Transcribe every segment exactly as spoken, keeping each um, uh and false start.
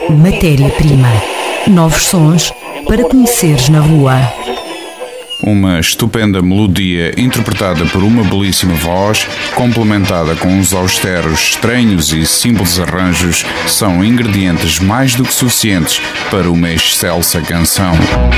Matéria-prima. Novos sons para conheceres na rua. Uma estupenda melodia interpretada por uma belíssima voz, complementada com uns austeros, estranhos e simples arranjos, são ingredientes mais do que suficientes para uma excelsa canção.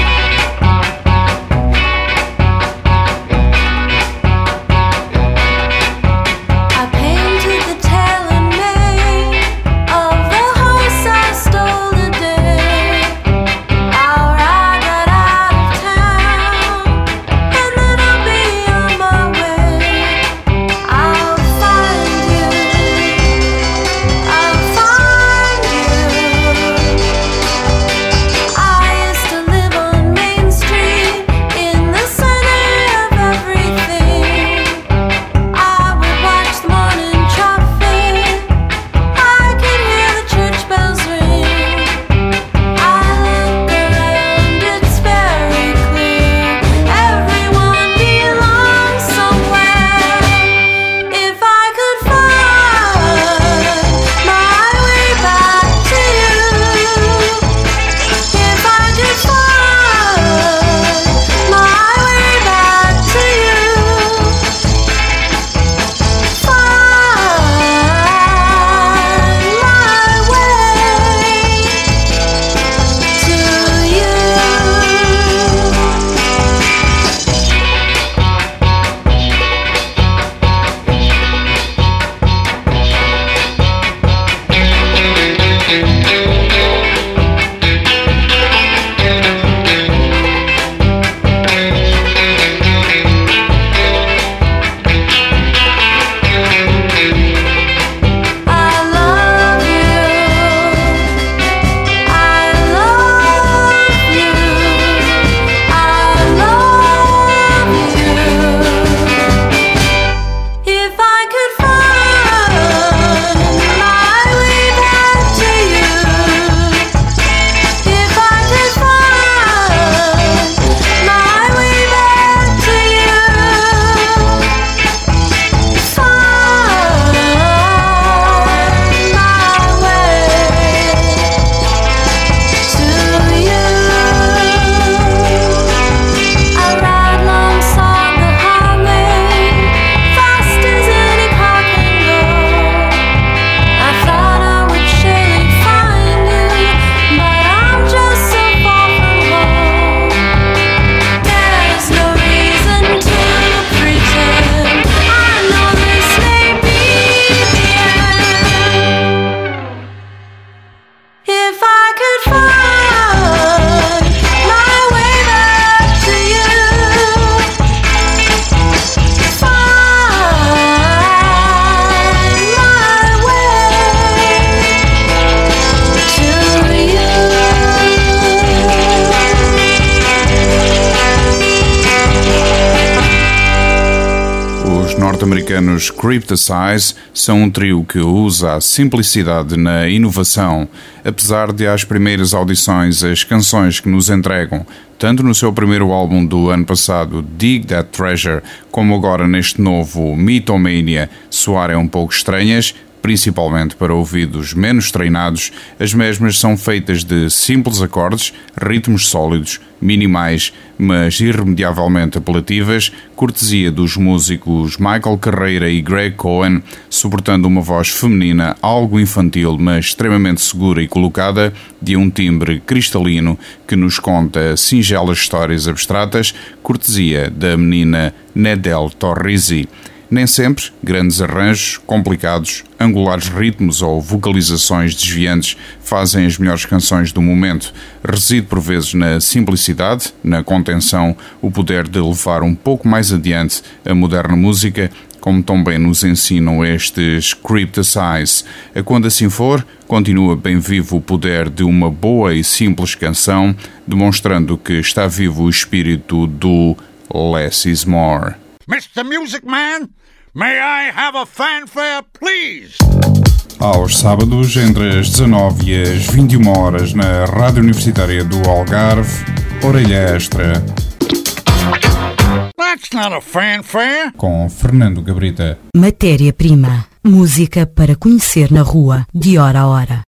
Norte-americanos Cryptosize são um trio que usa a simplicidade na inovação. Apesar de às primeiras audições as canções que nos entregam, tanto no seu primeiro álbum do ano passado, Dig That Treasure, como agora neste novo Mythomania, soarem um pouco estranhas, principalmente para ouvidos menos treinados, as mesmas são feitas de simples acordes, ritmos sólidos, minimais, mas irremediavelmente apelativas, cortesia dos músicos Michael Carreira e Greg Cohen, suportando uma voz feminina algo infantil, mas extremamente segura e colocada, de um timbre cristalino que nos conta singelas histórias abstratas, cortesia da menina Nedel Torrisi. Nem sempre grandes arranjos, complicados, angulares ritmos ou vocalizações desviantes fazem as melhores canções do momento. Reside por vezes na simplicidade, na contenção, o poder de levar um pouco mais adiante a moderna música, como tão bem nos ensinam estes Cryptosize. A quando assim for, continua bem vivo o poder de uma boa e simples canção, demonstrando que está vivo o espírito do Less is More. Mister Music Man, may I have a fanfare, please? Aos sábados, entre as dezanove e as vinte e uma horas, na Rádio Universitária do Algarve, Orelha Extra. That's not a fanfare. Com Fernando Gabrita. Matéria-prima. Música para conhecer na rua, de hora a hora.